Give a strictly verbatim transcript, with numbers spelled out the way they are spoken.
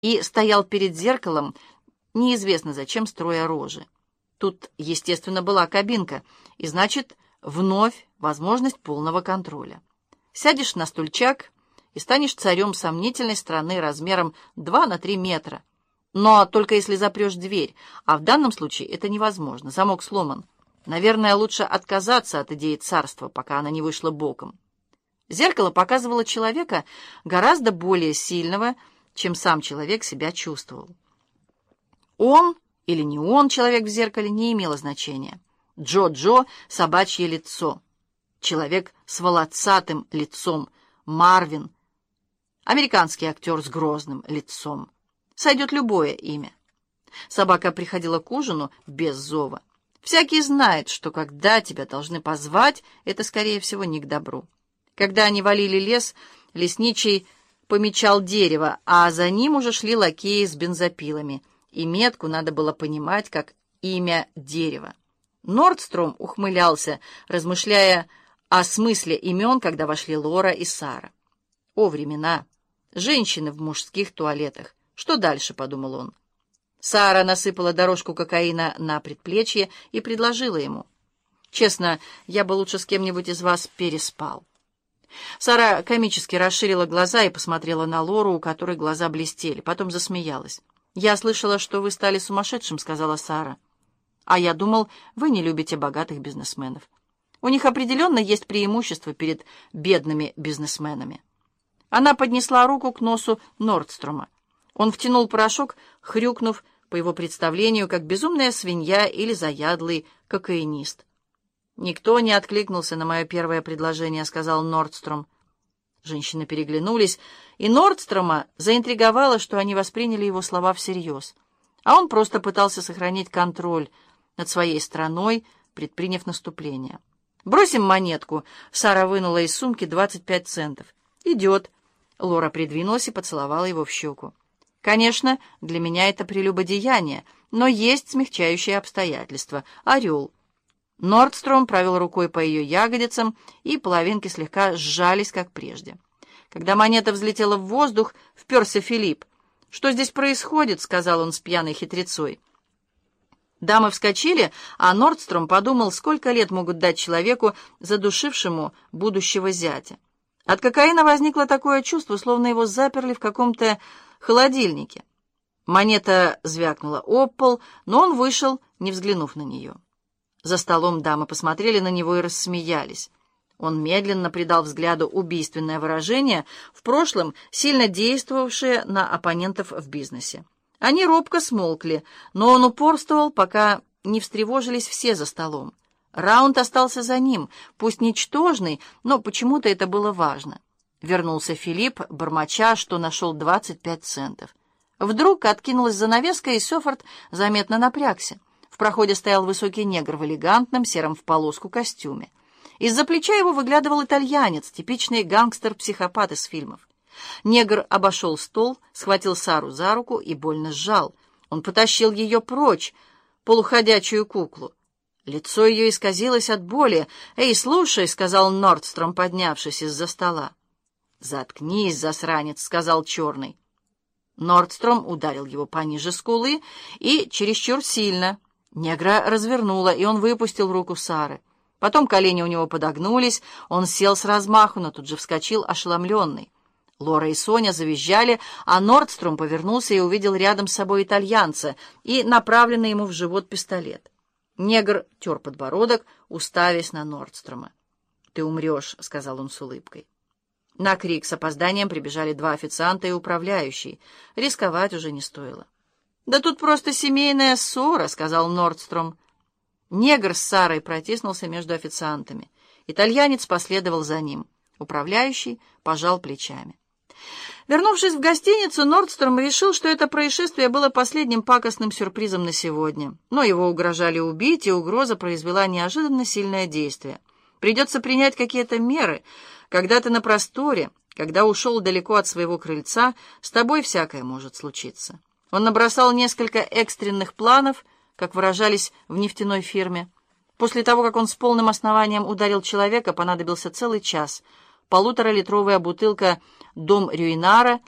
и стоял перед зеркалом, неизвестно зачем, строя рожи. Тут, естественно, была кабинка, и, значит, вновь возможность полного контроля. Сядешь на стульчак и станешь царем сомнительной страны размером два на три метра. Но только если запрешь дверь, а в данном случае это невозможно, замок сломан. Наверное, лучше отказаться от идеи царства, пока она не вышла боком. Зеркало показывало человека гораздо более сильного, чем сам человек себя чувствовал. Он или не он, человек в зеркале, не имело значения. Джо-Джо — собачье лицо. Человек с волосатым лицом. Марвин — американский актер с грозным лицом. Сойдет любое имя. Собака приходила к ужину без зова. Всякий знает, что когда тебя должны позвать, это, скорее всего, не к добру. Когда они валили лес, лесничий помечал дерево, а за ним уже шли лакеи с бензопилами, и метку надо было понимать как имя дерева. Нордстром ухмылялся, размышляя о смысле имен, когда вошли Лора и Сара. О, времена! Женщины в мужских туалетах. Что дальше, подумал он. Сара насыпала дорожку кокаина на предплечье и предложила ему. «Честно, я бы лучше с кем-нибудь из вас переспал». Сара комически расширила глаза и посмотрела на Лору, у которой глаза блестели. Потом засмеялась. «Я слышала, что вы стали сумасшедшим», — сказала Сара. «А я думал, вы не любите богатых бизнесменов. У них определенно есть преимущество перед бедными бизнесменами». Она поднесла руку к носу Нордстрома. Он втянул порошок, хрюкнув, по его представлению, как безумная свинья или заядлый кокаинист. «Никто не откликнулся на мое первое предложение», — сказал Нордстром. Женщины переглянулись, и Нордстрома заинтриговало, что они восприняли его слова всерьез. А он просто пытался сохранить контроль над своей страной, предприняв наступление. «Бросим монетку», — Сара вынула из сумки двадцать пять центов. «Идет». Лора придвинулась и поцеловала его в щеку. «Конечно, для меня это прелюбодеяние, но есть смягчающие обстоятельства. Орел». Нордстром провел рукой по ее ягодицам, и половинки слегка сжались, как прежде. Когда монета взлетела в воздух, вперся Филипп. «Что здесь происходит?» — сказал он с пьяной хитрецой. Дамы вскочили, а Нордстром подумал, сколько лет могут дать человеку, задушившему будущего зятя. От кокаина возникло такое чувство, словно его заперли в каком-то холодильнике. Монета звякнула об пол, но он вышел, не взглянув на нее. За столом дамы посмотрели на него и рассмеялись. Он медленно придал взгляду убийственное выражение, в прошлом сильно действовавшее на оппонентов в бизнесе. Они робко смолкли, но он упорствовал, пока не встревожились все за столом. Раунд остался за ним, пусть ничтожный, но почему-то это было важно. Вернулся Филипп, бормоча, что нашел двадцать пять центов. Вдруг откинулась занавеска, и Сёфорд заметно напрягся. В проходе стоял высокий негр в элегантном сером в полоску костюме. Из-за плеча его выглядывал итальянец, типичный гангстер-психопат из фильмов. Негр обошел стол, схватил Сару за руку и больно сжал. Он потащил ее прочь, полуходячую куклу. Лицо ее исказилось от боли. «Эй, слушай», — сказал Нордстром, поднявшись из-за стола. «Заткнись, засранец», — сказал черный. Нордстром ударил его пониже скулы и чересчур сильно. Негра развернула, и он выпустил руку Сары. Потом колени у него подогнулись, он сел с размаху, но тут же вскочил ошеломленный. Лора и Соня завизжали, а Нордстром повернулся и увидел рядом с собой итальянца и направленный ему в живот пистолет. Негр тер подбородок, уставясь на Нордстрома. «Ты умрешь», — сказал он с улыбкой. На крик с опозданием прибежали два официанта и управляющий. Рисковать уже не стоило. «Да тут просто семейная ссора», — сказал Нордстром. Негр с Сарой протиснулся между официантами. Итальянец последовал за ним. Управляющий пожал плечами. Вернувшись в гостиницу, Нордстром решил, что это происшествие было последним пакостным сюрпризом на сегодня. Но его угрожали убить, и угроза произвела неожиданно сильное действие. Придется принять какие-то меры. Когда ты на просторе, когда ушел далеко от своего крыльца, с тобой всякое может случиться. Он набросал несколько экстренных планов, как выражались в нефтяной фирме. После того, как он с полным основанием ударил человека, понадобился целый час. Полуторалитровая бутылка «Дом Рюинара»